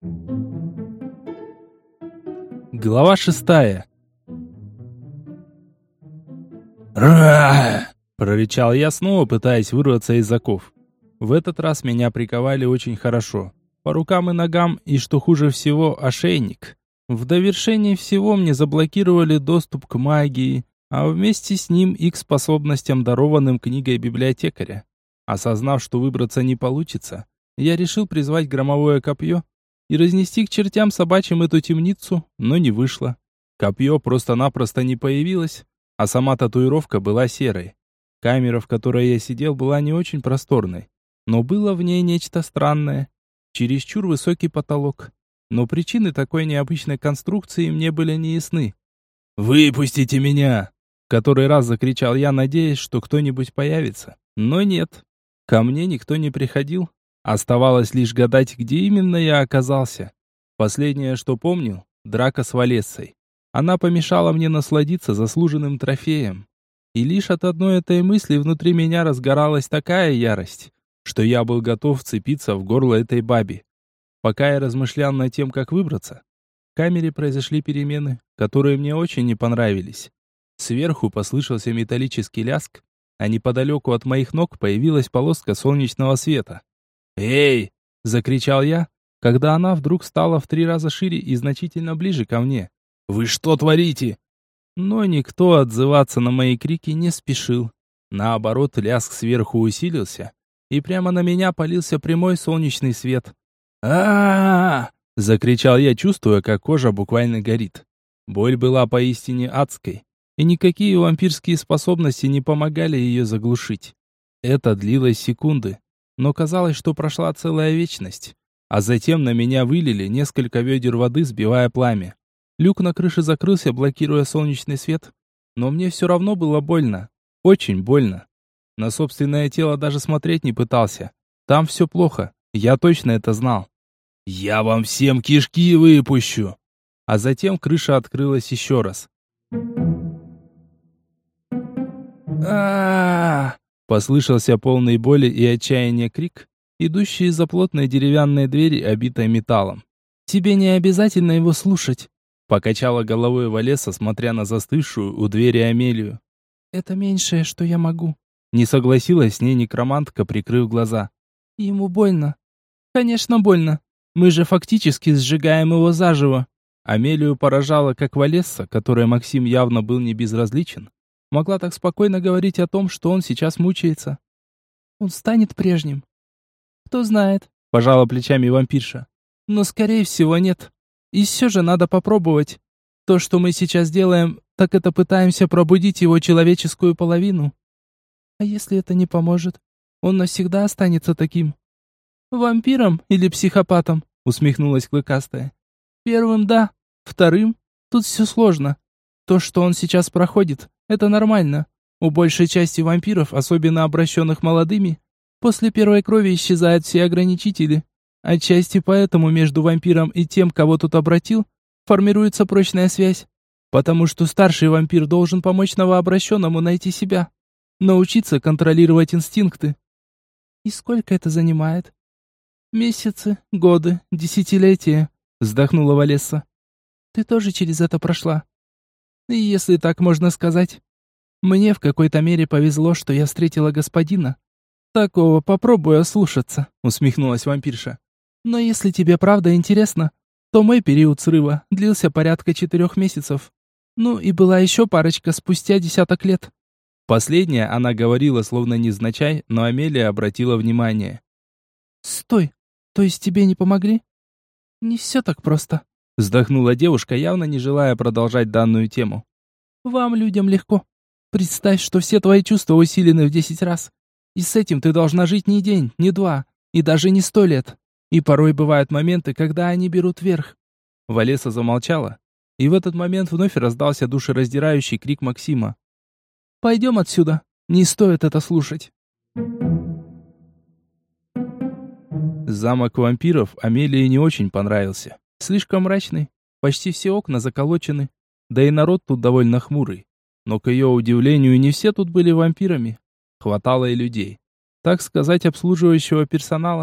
Глава 6. «Ра!» — прорычал я, снова пытаясь вырваться из оков. В этот раз меня приковали очень хорошо. По рукам и ногам, и, что хуже всего, ошейник. В довершении всего мне заблокировали доступ к магии, а вместе с ним и к способностям, дарованным книгой библиотекаря. Осознав, что выбраться не получится, я решил призвать громовое копье и разнести к чертям собачьим эту темницу, но не вышло. Копье просто-напросто не появилось, а сама татуировка была серой. Камера, в которой я сидел, была не очень просторной, но было в ней нечто странное. Чересчур высокий потолок. Но причины такой необычной конструкции мне были неясны. «Выпустите меня!» В который раз закричал я, надеясь, что кто-нибудь появится. Но нет. Ко мне никто не приходил. Оставалось лишь гадать, где именно я оказался. Последнее, что помнил, драка с Валессой. Она помешала мне насладиться заслуженным трофеем. И лишь от одной этой мысли внутри меня разгоралась такая ярость, что я был готов вцепиться в горло этой бабе. Пока я размышлял над тем, как выбраться, в камере произошли перемены, которые мне очень не понравились. Сверху послышался металлический лязг, а неподалеку от моих ног появилась полоска солнечного света. «Эй!» — закричал я, когда она вдруг стала в 3 раза шире и значительно ближе ко мне. «Вы что творите?» Но никто отзываться на мои крики не спешил. Наоборот, лязг сверху усилился, и прямо на меня полился прямой солнечный свет. а закричал я, чувствуя, как кожа буквально горит. Боль была поистине адской, и никакие вампирские способности не помогали ее заглушить. Это длилось секунды, но казалось, что прошла целая вечность. А затем на меня вылили несколько ведер воды, сбивая пламя. Люк на крыше закрылся, блокируя солнечный свет, но мне все равно было больно. Очень больно. На собственное тело даже смотреть не пытался. Там все плохо, я точно это знал. «Я вам всем кишки выпущу!» А затем крыша открылась еще раз. а Послышался полный боли и отчаяния крик, идущий из-за плотной деревянной двери, обитой металлом. «Тебе не обязательно его слушать», — покачала головой Валесса, смотря на застывшую у двери Амелию. «Это меньшее, что я могу», — не согласилась с ней некромантка, прикрыв глаза. «Ему больно». «Конечно, больно. Мы же фактически сжигаем его заживо». Амелию поражало, как Валесса, которой Максим явно был не безразличен, могла так спокойно говорить о том, что он сейчас мучается. «Он станет прежним». «Кто знает», — пожала плечами вампирша. «Но, скорее всего, нет. И все же надо попробовать. То, что мы сейчас делаем, так это пытаемся пробудить его человеческую половину. А если это не поможет, он навсегда останется таким». «Вампиром или психопатом?» — усмехнулась Клыкастая. «Первым — да. Вторым — тут все сложно. То, что он сейчас проходит, это нормально. У большей части вампиров, особенно обращенных молодыми, после первой крови исчезают все ограничители. Отчасти поэтому между вампиром и тем, кого тут обратил, формируется прочная связь. Потому что старший вампир должен помочь новообращенному найти себя, научиться контролировать инстинкты». «И сколько это занимает?» «Месяцы, годы, десятилетия», — вздохнула Валесса. «Ты тоже через это прошла?» «И если так можно сказать. Мне в какой-то мере повезло, что я встретила господина. Такого попробую ослушаться», — усмехнулась вампирша. «Но если тебе правда интересно, то мой период срыва длился порядка 4 месяцев. Ну и была еще парочка спустя 10 лет». Последняя она говорила словно невзначай, но Амелия обратила внимание. «Стой, то есть тебе не помогли?» «Не все так просто», — вздохнула девушка, явно не желая продолжать данную тему. «Вам, людям, легко. Представь, что все твои чувства усилены в 10 раз. И с этим ты должна жить не день, не 2, и даже не 100 лет. И порой бывают моменты, когда они берут верх». Валесса замолчала, и в этот момент вновь раздался душераздирающий крик Максима. «Пойдем отсюда, не стоит это слушать». Замок вампиров Амелии не очень понравился. Слишком мрачный, почти все окна заколочены, да и народ тут довольно хмурый. Но, к ее удивлению, не все тут были вампирами. Хватало и людей. Так сказать, обслуживающего персонала,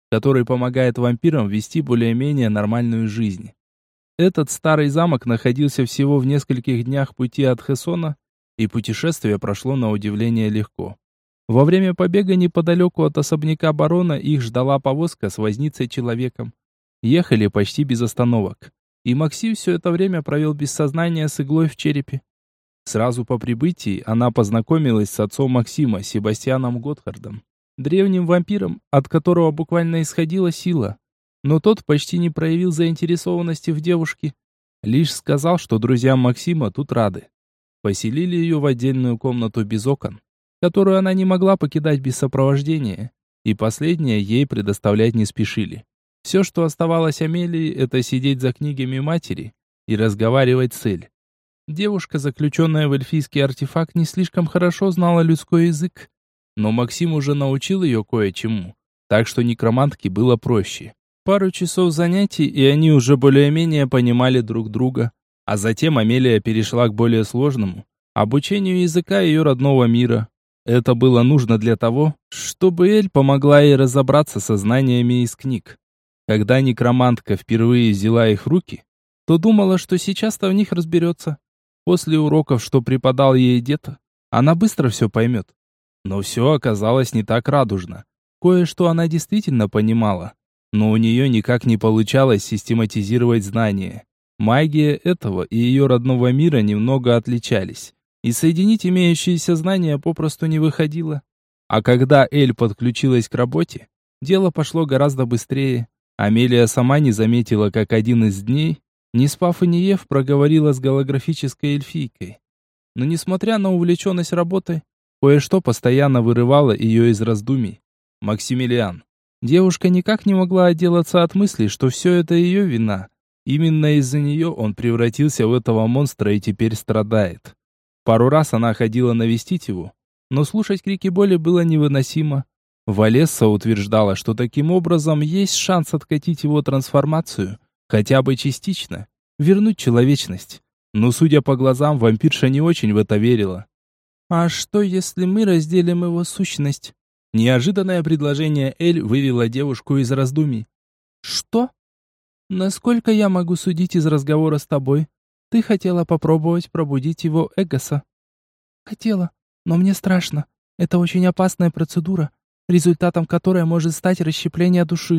который помогает вампирам вести более-менее нормальную жизнь. Этот старый замок находился всего в нескольких днях пути от Хессона, и путешествие прошло на удивление легко. Во время побега неподалеку от особняка барона их ждала повозка с возницей-человеком. Ехали почти без остановок, и Максим все это время провел без сознания с иглой в черепе. Сразу по прибытии она познакомилась с отцом Максима, Себастьяном Готхардом, древним вампиром, от которого буквально исходила сила. Но тот почти не проявил заинтересованности в девушке, лишь сказал, что друзьям Максима тут рады. Поселили ее в отдельную комнату без окон, которую она не могла покидать без сопровождения, и последнее ей предоставлять не спешили. Все, что оставалось Амелии, это сидеть за книгами матери и разговаривать с Эль. Девушка, заключенная в эльфийский артефакт, не слишком хорошо знала людской язык, но Максим уже научил ее кое-чему, так что некромантке было проще. Пару часов занятий, и они уже более-менее понимали друг друга, а затем Амелия перешла к более сложному – обучению языка ее родного мира. Это было нужно для того, чтобы Эль помогла ей разобраться со знаниями из книг. Когда некромантка впервые взяла их в руки, то думала, что сейчас-то в них разберется. После уроков, что преподал ей дед, она быстро все поймет. Но все оказалось не так радужно. Кое-что она действительно понимала, но у нее никак не получалось систематизировать знания. Магия этого и ее родного мира немного отличались, и соединить имеющиеся знания попросту не выходило. А когда Эль подключилась к работе, дело пошло гораздо быстрее. Амелия сама не заметила, как один из дней, не спав и не ев, проговорила с голографической эльфийкой. Но несмотря на увлеченность работой, кое-что постоянно вырывало ее из раздумий. Максимилиан. Девушка никак не могла отделаться от мысли, что все это ее вина. Именно из-за нее он превратился в этого монстра и теперь страдает. Пару раз она ходила навестить его, но слушать крики боли было невыносимо. Валесса утверждала, что таким образом есть шанс откатить его трансформацию, хотя бы частично, вернуть человечность. Но, судя по глазам, вампирша не очень в это верила. «А что, если мы разделим его сущность?» Неожиданное предложение Эль вывело девушку из раздумий. «Что? Насколько я могу судить из разговора с тобой, ты хотела попробовать пробудить его эгоса?» «Хотела, но мне страшно. Это очень опасная процедура, результатом которой может стать расщепление души.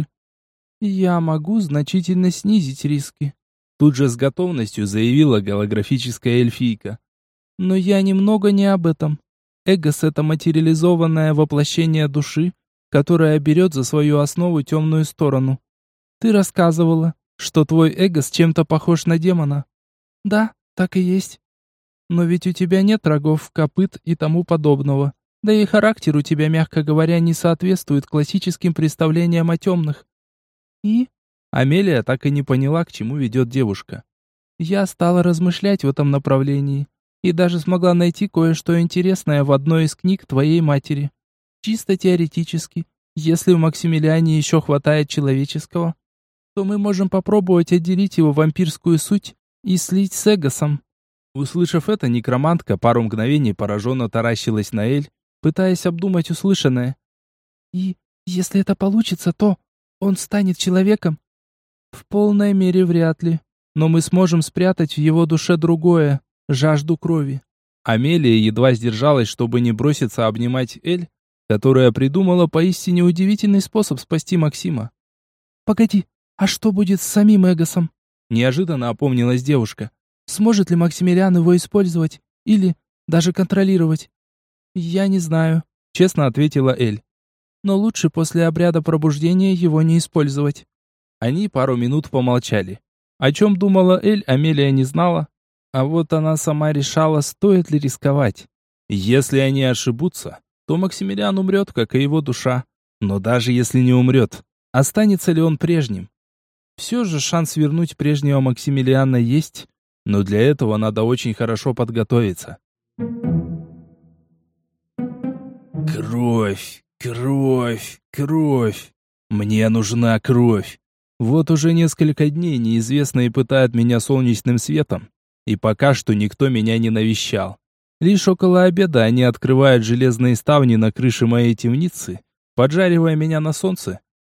Я могу значительно снизить риски», тут же с готовностью заявила голографическая эльфийка. «Но я немного не об этом. Эгос — это материализованное воплощение души, которое берет за свою основу темную сторону. Ты рассказывала, что твой эгос чем-то похож на демона. Да, так и есть. Но ведь у тебя нет рогов, копыт и тому подобного. Да и характер у тебя, мягко говоря, не соответствует классическим представлениям о темных. И...» Амелия так и не поняла, к чему ведет девушка. «Я стала размышлять в этом направлении и даже смогла найти кое-что интересное в одной из книг твоей матери. Чисто теоретически, если у Максимилиане еще хватает человеческого, то мы можем попробовать отделить его вампирскую суть и слить с эгосом». Услышав это, некромантка пару мгновений пораженно таращилась на Эль, пытаясь обдумать услышанное. «И если это получится, то он станет человеком?» «В полной мере вряд ли. Но мы сможем спрятать в его душе другое, жажду крови». Амелия едва сдержалась, чтобы не броситься обнимать Эль, которая придумала поистине удивительный способ спасти Максима. «Погоди, а что будет с самим эгосом?» Неожиданно опомнилась девушка. «Сможет ли Максимилиан его использовать? Или даже контролировать?» «Я не знаю», — честно ответила Эль. «Но лучше после обряда пробуждения его не использовать». Они пару минут помолчали. О чем думала Эль, Амелия не знала. А вот она сама решала, стоит ли рисковать. Если они ошибутся, то Максимилиан умрет, как и его душа. Но даже если не умрет, останется ли он прежним? Все же шанс вернуть прежнего Максимилиана есть, но для этого надо очень хорошо подготовиться. Кровь, кровь, кровь. Мне нужна кровь. Вот уже несколько дней неизвестные пытают меня солнечным светом, и пока что никто меня не навещал. Лишь около обеда они открывают железные ставни на крыше моей темницы, поджаривая меня на солнце,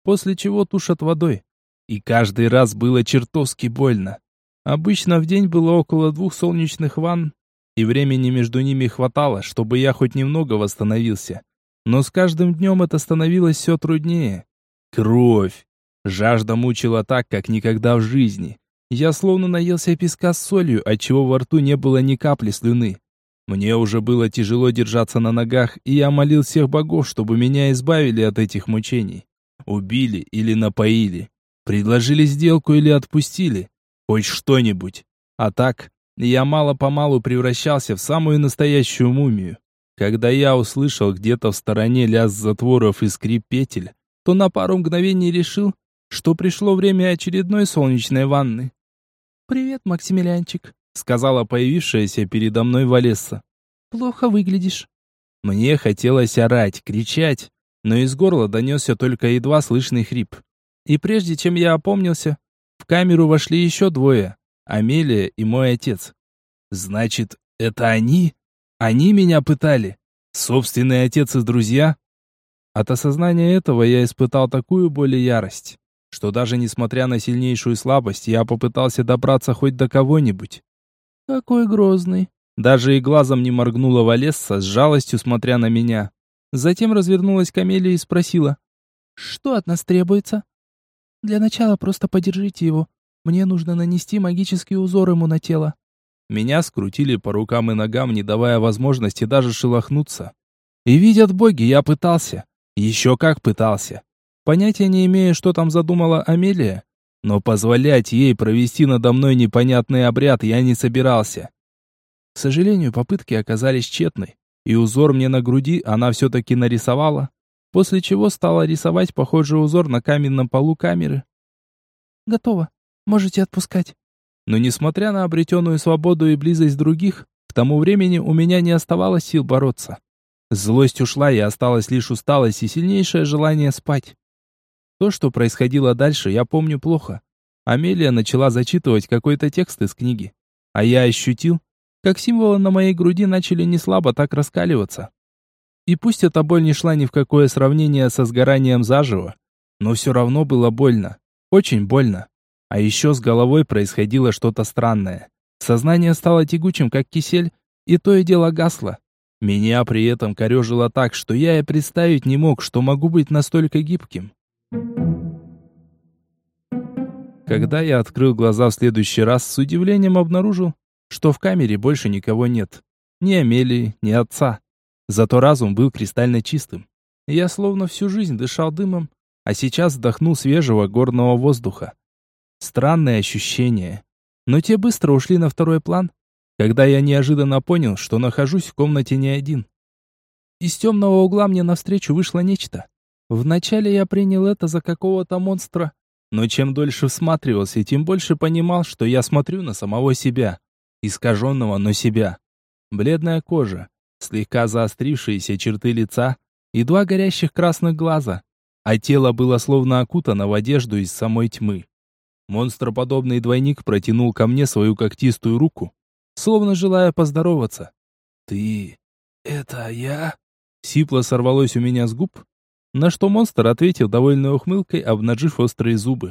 после чего тушат водой. И каждый раз было чертовски больно. Обычно в день было около 2 солнечных ванн, и времени между ними хватало, чтобы я хоть немного восстановился. Но с каждым днем это становилось все труднее. Кровь. Жажда мучила так, как никогда в жизни. Я словно наелся песка с солью, отчего во рту не было ни капли слюны. Мне уже было тяжело держаться на ногах, и я молил всех богов, чтобы меня избавили от этих мучений. Убили или напоили. Предложили сделку или отпустили. Хоть что-нибудь. А так, я мало-помалу превращался в самую настоящую мумию. Когда я услышал где-то в стороне лязг затворов и скрип петель, то на пару мгновений решил, что пришло время очередной солнечной ванны. «Привет, Максимилианчик», — сказала появившаяся передо мной Валесса. «Плохо выглядишь». Мне хотелось орать, кричать, но из горла донесся только едва слышный хрип. И прежде чем я опомнился, в камеру вошли еще двое, Амелия и мой отец. Значит, это они? Они меня пытали? Собственный отец и друзья? От осознания этого я испытал такую боль и ярость, что даже несмотря на сильнейшую слабость, я попытался добраться хоть до кого-нибудь. Какой грозный. Даже и глазом не моргнула Валесса, с жалостью смотря на меня. Затем развернулась к Амелии и спросила: «Что от нас требуется?» «Для начала просто подержите его. Мне нужно нанести магический узор ему на тело». Меня скрутили по рукам и ногам, не давая возможности даже шелохнуться. И видят боги, я пытался. Еще как пытался. Понятия не имея, что там задумала Амелия, но позволять ей провести надо мной непонятный обряд я не собирался. К сожалению, попытки оказались тщетной, и узор мне на груди она все-таки нарисовала, после чего стала рисовать похожий узор на каменном полу камеры. «Готово. Можете отпускать». Но несмотря на обретенную свободу и близость других, к тому времени у меня не оставалось сил бороться. Злость ушла, и осталась лишь усталость и сильнейшее желание спать. То, что происходило дальше, я помню плохо. Амелия начала зачитывать какой-то текст из книги, а я ощутил, как символы на моей груди начали неслабо так раскаливаться. И пусть эта боль не шла ни в какое сравнение со сгоранием заживо, но все равно было больно. Очень больно. А еще с головой происходило что-то странное. Сознание стало тягучим, как кисель, и то и дело гасло. Меня при этом корежило так, что я и представить не мог, что могу быть настолько гибким. Когда я открыл глаза в следующий раз, с удивлением обнаружил, что в камере больше никого нет. Ни Амелии, ни отца. Зато разум был кристально чистым. Я словно всю жизнь дышал дымом, а сейчас вдохнул свежего горного воздуха. Странные ощущения. Но те быстро ушли на второй план, когда я неожиданно понял, что нахожусь в комнате не один. Из темного угла мне навстречу вышло нечто. Вначале я принял это за какого-то монстра, но чем дольше всматривался, тем больше понимал, что я смотрю на самого себя. Искаженного, но себя. Бледная кожа, слегка заострившиеся черты лица и 2 горящих красных глаза, а тело было словно окутано в одежду из самой тьмы. Монстроподобный двойник протянул ко мне свою когтистую руку, словно желая поздороваться. «Ты... это я?» Сипло сорвалось у меня с губ, на что монстр ответил довольной ухмылкой, обнажив острые зубы.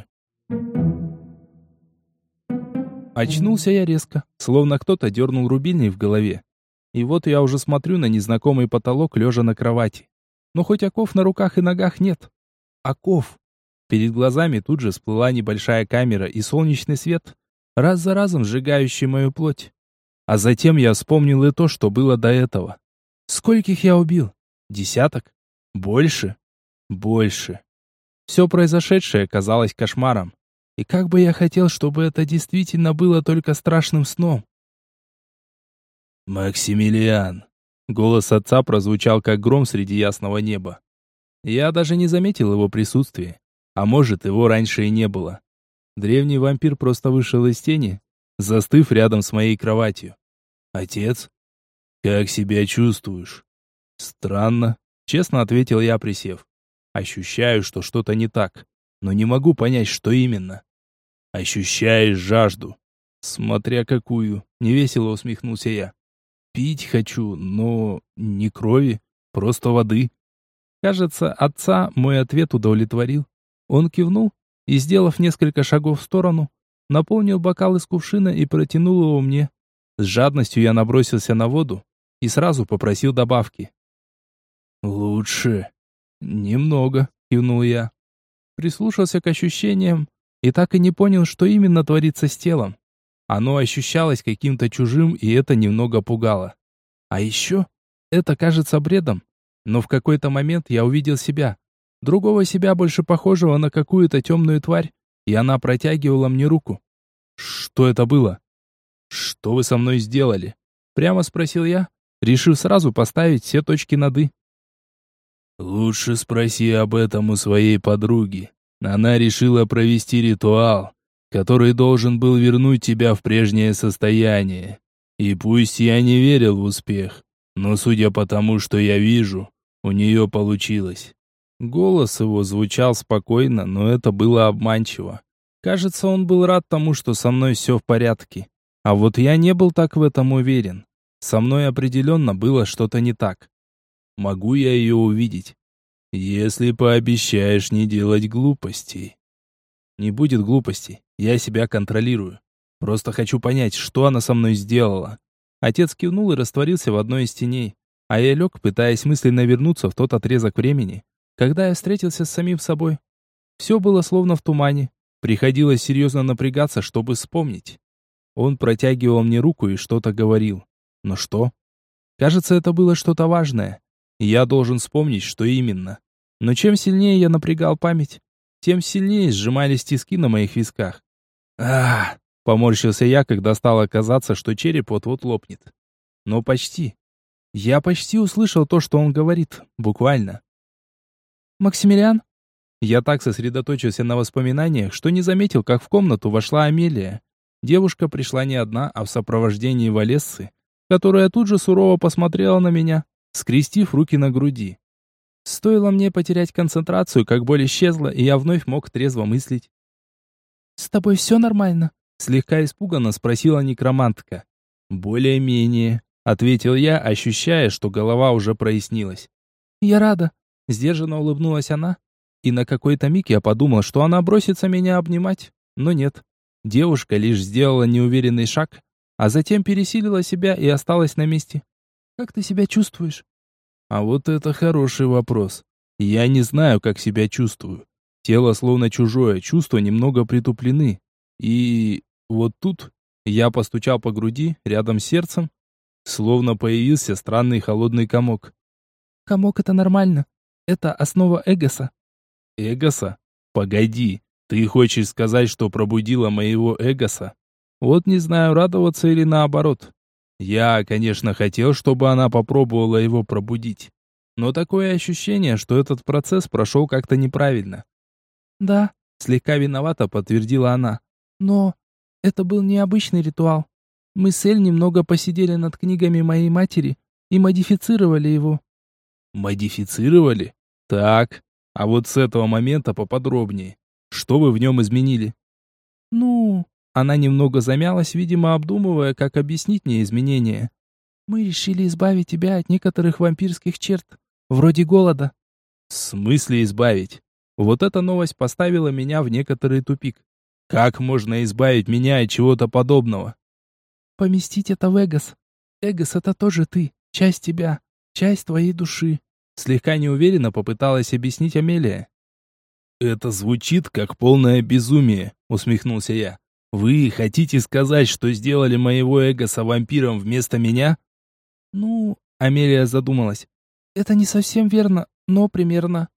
Очнулся я резко, словно кто-то дернул рубильник в голове. И вот я уже смотрю на незнакомый потолок, лежа на кровати. Но хоть оков на руках и ногах нет. Оков. Перед глазами тут же всплыла небольшая камера и солнечный свет, раз за разом сжигающий мою плоть. А затем я вспомнил и то, что было до этого. Скольких я убил? 10? Больше? Больше. Все произошедшее казалось кошмаром. И как бы я хотел, чтобы это действительно было только страшным сном. «Максимилиан!» Голос отца прозвучал как гром среди ясного неба. Я даже не заметил его присутствия. А может, его раньше и не было. Древний вампир просто вышел из тени, застыв рядом с моей кроватью. «Отец, как себя чувствуешь?» «Странно», — честно ответил я, присев. «Ощущаю, что что-то не так, но не могу понять, что именно». «Ощущаешь жажду?» «Смотря какую», — невесело усмехнулся я. «Пить хочу, но не крови, просто воды». Кажется, отца мой ответ удовлетворил. Он кивнул и, сделав несколько шагов в сторону, наполнил бокал из кувшина и протянул его мне. С жадностью я набросился на воду и сразу попросил добавки. «Лучше». «Немного», — кивнул я. Прислушался к ощущениям и так и не понял, что именно творится с телом. Оно ощущалось каким-то чужим, и это немного пугало. А еще это кажется бредом, но в какой-то момент я увидел себя. Другого себя, больше похожего на какую-то темную тварь, и она протягивала мне руку. «Что это было?» «Что вы со мной сделали?» Прямо спросил я, решив сразу поставить все точки над «и». «Лучше спроси об этом у своей подруги. Она решила провести ритуал, который должен был вернуть тебя в прежнее состояние. И пусть я не верил в успех, но судя по тому, что я вижу, у нее получилось». Голос его звучал спокойно, но это было обманчиво. Кажется, он был рад тому, что со мной все в порядке. А вот я не был так в этом уверен. Со мной определенно было что-то не так. «Могу я ее увидеть, если пообещаешь не делать глупостей?» «Не будет глупостей, я себя контролирую. Просто хочу понять, что она со мной сделала». Отец кивнул и растворился в одной из теней, а я лег, пытаясь мысленно вернуться в тот отрезок времени, когда я встретился с самим собой. Все было словно в тумане. Приходилось серьезно напрягаться, чтобы вспомнить. Он протягивал мне руку и что-то говорил. Но что? Кажется, это было что-то важное. И я должен вспомнить, что именно. Но чем сильнее я напрягал память, тем сильнее сжимались тиски на моих висках. «Ах!» — поморщился я, когда стало казаться, что череп вот-вот лопнет. Но почти. Я почти услышал то, что он говорит, буквально. «Максимилиан?» Я так сосредоточился на воспоминаниях, что не заметил, как в комнату вошла Амелия. Девушка пришла не одна, а в сопровождении Валессы, которая тут же сурово посмотрела на меня, скрестив руки на груди. Стоило мне потерять концентрацию, как боль исчезла, и я вновь мог трезво мыслить. «С тобой все нормально?» — слегка испуганно спросила некромантка. «Более-менее», — ответил я, ощущая, что голова уже прояснилась. «Я рада», — сдержанно улыбнулась она, и на какой-то миг я подумал, что она бросится меня обнимать, но нет. Девушка лишь сделала неуверенный шаг, а затем пересилила себя и осталась на месте. «Как ты себя чувствуешь?» А вот это хороший вопрос. Я не знаю, как себя чувствую. Тело словно чужое, чувства немного притуплены. И вот тут я постучал по груди, рядом с сердцем, словно появился странный холодный комок. «Комок — это нормально. Это основа эгоса». «Эгоса? Погоди, ты хочешь сказать, что пробудила моего эгоса?» Вот не знаю, радоваться или наоборот. Я, конечно, хотел, чтобы она попробовала его пробудить. Но такое ощущение, что этот процесс прошел как-то неправильно. «Да», — слегка виновата подтвердила она. «Но это был необычный ритуал. Мы с Эль немного посидели над книгами моей матери и модифицировали его». «Модифицировали? Так, а вот с этого момента поподробнее. Что вы в нем изменили?» «Ну...» Она немного замялась, видимо, обдумывая, как объяснить мне изменения. «Мы решили избавить тебя от некоторых вампирских черт, вроде голода». «В смысле избавить?» Вот эта новость поставила меня в некоторый тупик. Как можно избавить меня от чего-то подобного? «Поместить это в эгос. Эгос — это тоже ты, часть тебя, часть твоей души», слегка неуверенно попыталась объяснить Амелия. «Это звучит как полное безумие», усмехнулся я. «Вы хотите сказать, что сделали моего эгоса вампиром вместо меня?» «Ну...» — Амелия задумалась. «Это не совсем верно, но примерно».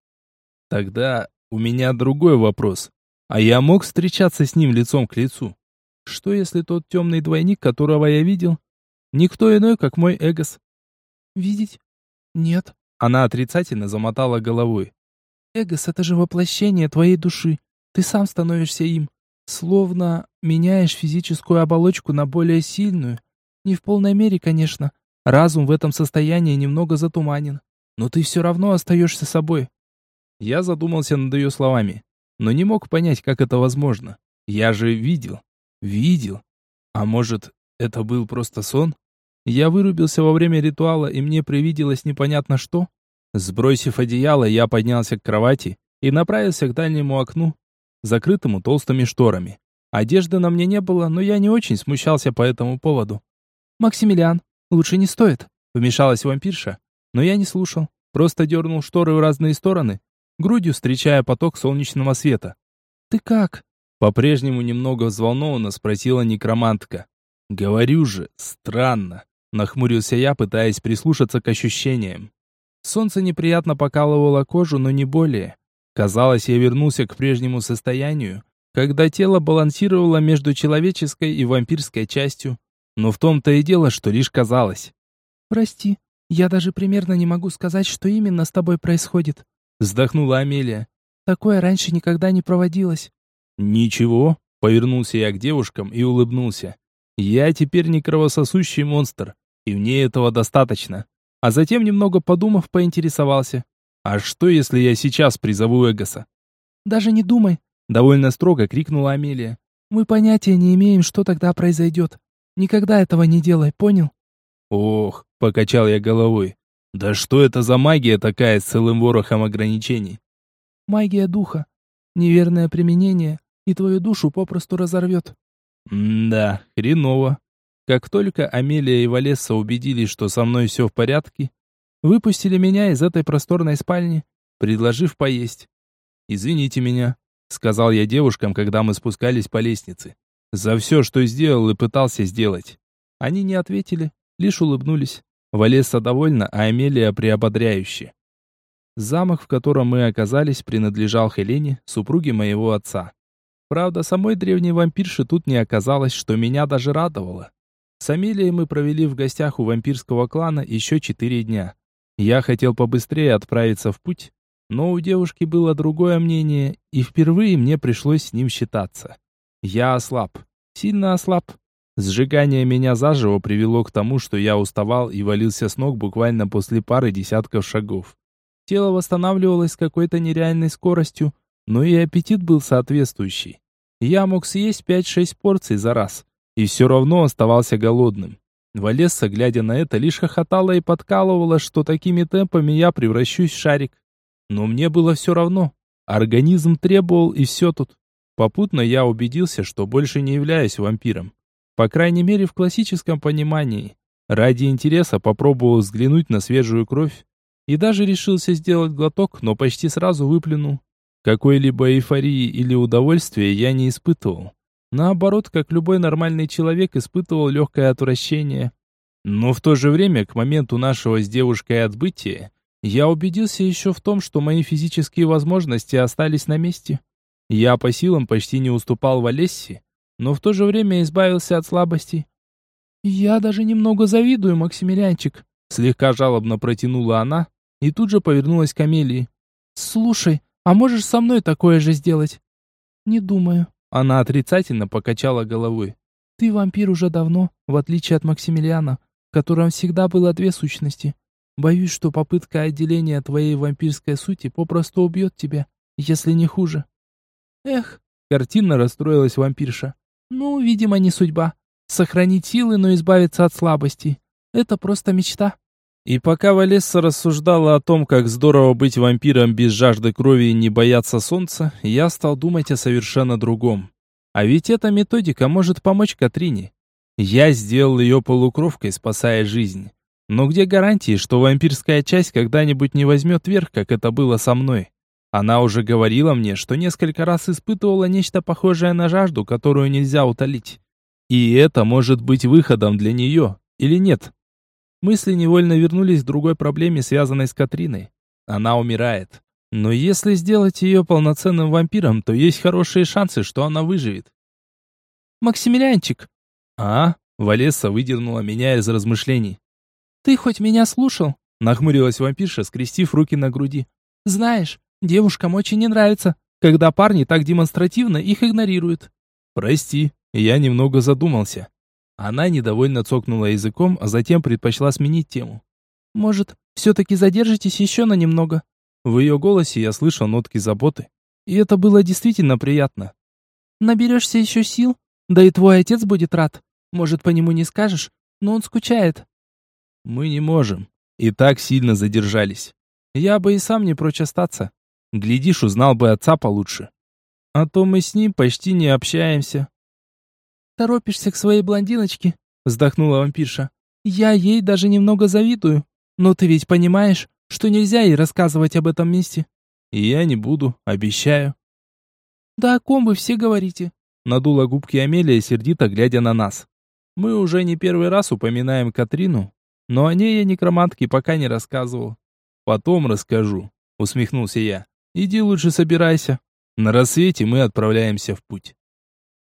«Тогда у меня другой вопрос. А я мог встречаться с ним лицом к лицу? Что если тот темный двойник, которого я видел, никто иной, как мой эгос?» «Видеть? Нет». Она отрицательно замотала головой. «Эгос — это же воплощение твоей души. Ты сам становишься им. Словно меняешь физическую оболочку на более сильную. Не в полной мере, конечно. Разум в этом состоянии немного затуманен. Но ты все равно остаешься собой». Я задумался над ее словами, но не мог понять, как это возможно. Я же видел. Видел. А может, это был просто сон? Я вырубился во время ритуала, и мне привиделось непонятно что. Сбросив одеяло, я поднялся к кровати и направился к дальнему окну, закрытому толстыми шторами. Одежды на мне не было, но я не очень смущался по этому поводу. «Максимилиан, лучше не стоит», — вмешалась вампирша, но я не слушал, просто дернул шторы в разные стороны, грудью встречая поток солнечного света. «Ты как?» — по-прежнему немного взволнованно спросила некромантка. «Говорю же, странно», — нахмурился я, пытаясь прислушаться к ощущениям. Солнце неприятно покалывало кожу, но не более. Казалось, я вернулся к прежнему состоянию, когда тело балансировало между человеческой и вампирской частью. Но в том-то и дело, что лишь казалось. «Прости, я даже примерно не могу сказать, что именно с тобой происходит», — вздохнула Амелия. «Такое раньше никогда не проводилось». «Ничего», — повернулся я к девушкам и улыбнулся. «Я теперь не кровососущий монстр, и мне этого достаточно». А затем, немного подумав, поинтересовался. «А что, если я сейчас призову Эгоса?» «Даже не думай», — довольно строго крикнула Амелия. «Мы понятия не имеем, что тогда произойдет. Никогда этого не делай, понял?» «Ох», — покачал я головой. «Да что это за магия такая с целым ворохом ограничений?» «Магия духа. Неверное применение, и твою душу попросту разорвет». «Да, хреново». Как только Амелия и Валесса убедились, что со мной все в порядке, выпустили меня из этой просторной спальни, предложив поесть. «Извините меня», — сказал я девушкам, когда мы спускались по лестнице, «за все, что сделал и пытался сделать». Они не ответили, лишь улыбнулись. Валесса довольна, а Амелия приободряюще. Замок, в котором мы оказались, принадлежал Хелене, супруге моего отца. Правда, самой древней вампирши тут не оказалось, что меня даже радовало. С Амелией мы провели в гостях у вампирского клана еще 4 дня. Я хотел побыстрее отправиться в путь, но у девушки было другое мнение, и впервые мне пришлось с ним считаться. Я ослаб, сильно ослаб. Сжигание меня заживо привело к тому, что я уставал и валился с ног буквально после пары десятков шагов. Тело восстанавливалось с какой-то нереальной скоростью, но и аппетит был соответствующий. Я мог съесть 5-6 порций за раз, и все равно оставался голодным. Валесса, глядя на это, лишь хохотала и подкалывала, что такими темпами я превращусь в шарик. Но мне было все равно. Организм требовал, и все тут. Попутно я убедился, что больше не являюсь вампиром. По крайней мере, в классическом понимании. Ради интереса попробовал взглянуть на свежую кровь. И даже решился сделать глоток, но почти сразу выплюнул. Какой-либо эйфории или удовольствия я не испытывал. Наоборот, как любой нормальный человек, испытывал легкое отвращение. Но в то же время, к моменту нашего с девушкой отбытия, я убедился еще в том, что мои физические возможности остались на месте. Я по силам почти не уступал Валессе, но в то же время избавился от слабостей. «Я даже немного завидую, Максимилианчик», — слегка жалобно протянула она и тут же повернулась к Амелии. «Слушай, а можешь со мной такое же сделать?» «Не думаю». Она отрицательно покачала головой. «Ты вампир уже давно, в отличие от Максимилиана, в котором всегда было 2 сущности. Боюсь, что попытка отделения твоей вампирской сути попросту убьет тебя, если не хуже». «Эх», — картинно расстроилась вампирша. «Ну, видимо, не судьба. Сохранить силы, но избавиться от слабостей. Это просто мечта». И пока Валесса рассуждала о том, как здорово быть вампиром без жажды крови и не бояться солнца, я стал думать о совершенно другом. А ведь эта методика может помочь Катрине. Я сделал ее полукровкой, спасая жизнь. Но где гарантии, что вампирская часть когда-нибудь не возьмет верх, как это было со мной? Она уже говорила мне, что несколько раз испытывала нечто похожее на жажду, которую нельзя утолить. И это может быть выходом для нее, или нет? Мысли невольно вернулись к другой проблеме, связанной с Катриной. Она умирает. Но если сделать ее полноценным вампиром, то есть хорошие шансы, что она выживет. «Максимилианчик!» «А?» Валесса выдернула меня из размышлений. «Ты хоть меня слушал?» Нахмурилась вампирша, скрестив руки на груди. «Знаешь, девушкам очень не нравится, когда парни так демонстративно их игнорируют». «Прости, я немного задумался». Она недовольно цокнула языком, а затем предпочла сменить тему. «Может, все-таки задержитесь еще на немного?» В ее голосе я слышал нотки заботы, и это было действительно приятно. «Наберешься еще сил? Да и твой отец будет рад. Может, по нему не скажешь, но он скучает». «Мы не можем. И так сильно задержались. Я бы и сам не прочь остаться». Глядишь, узнал бы отца получше. А то мы с ним почти не общаемся. «Торопишься к своей блондиночке?» — вздохнула вампирша. «Я ей даже немного завидую. Но ты ведь понимаешь, что нельзя ей рассказывать об этом месте?» «И я не буду, обещаю». «Да о ком вы все говорите?» — надула губки Амелия, сердито глядя на нас. «Мы уже не первый раз упоминаем Катрину, но о ней я некромантке пока не рассказывал». «Потом расскажу», — усмехнулся я. «Иди лучше собирайся. На рассвете мы отправляемся в путь».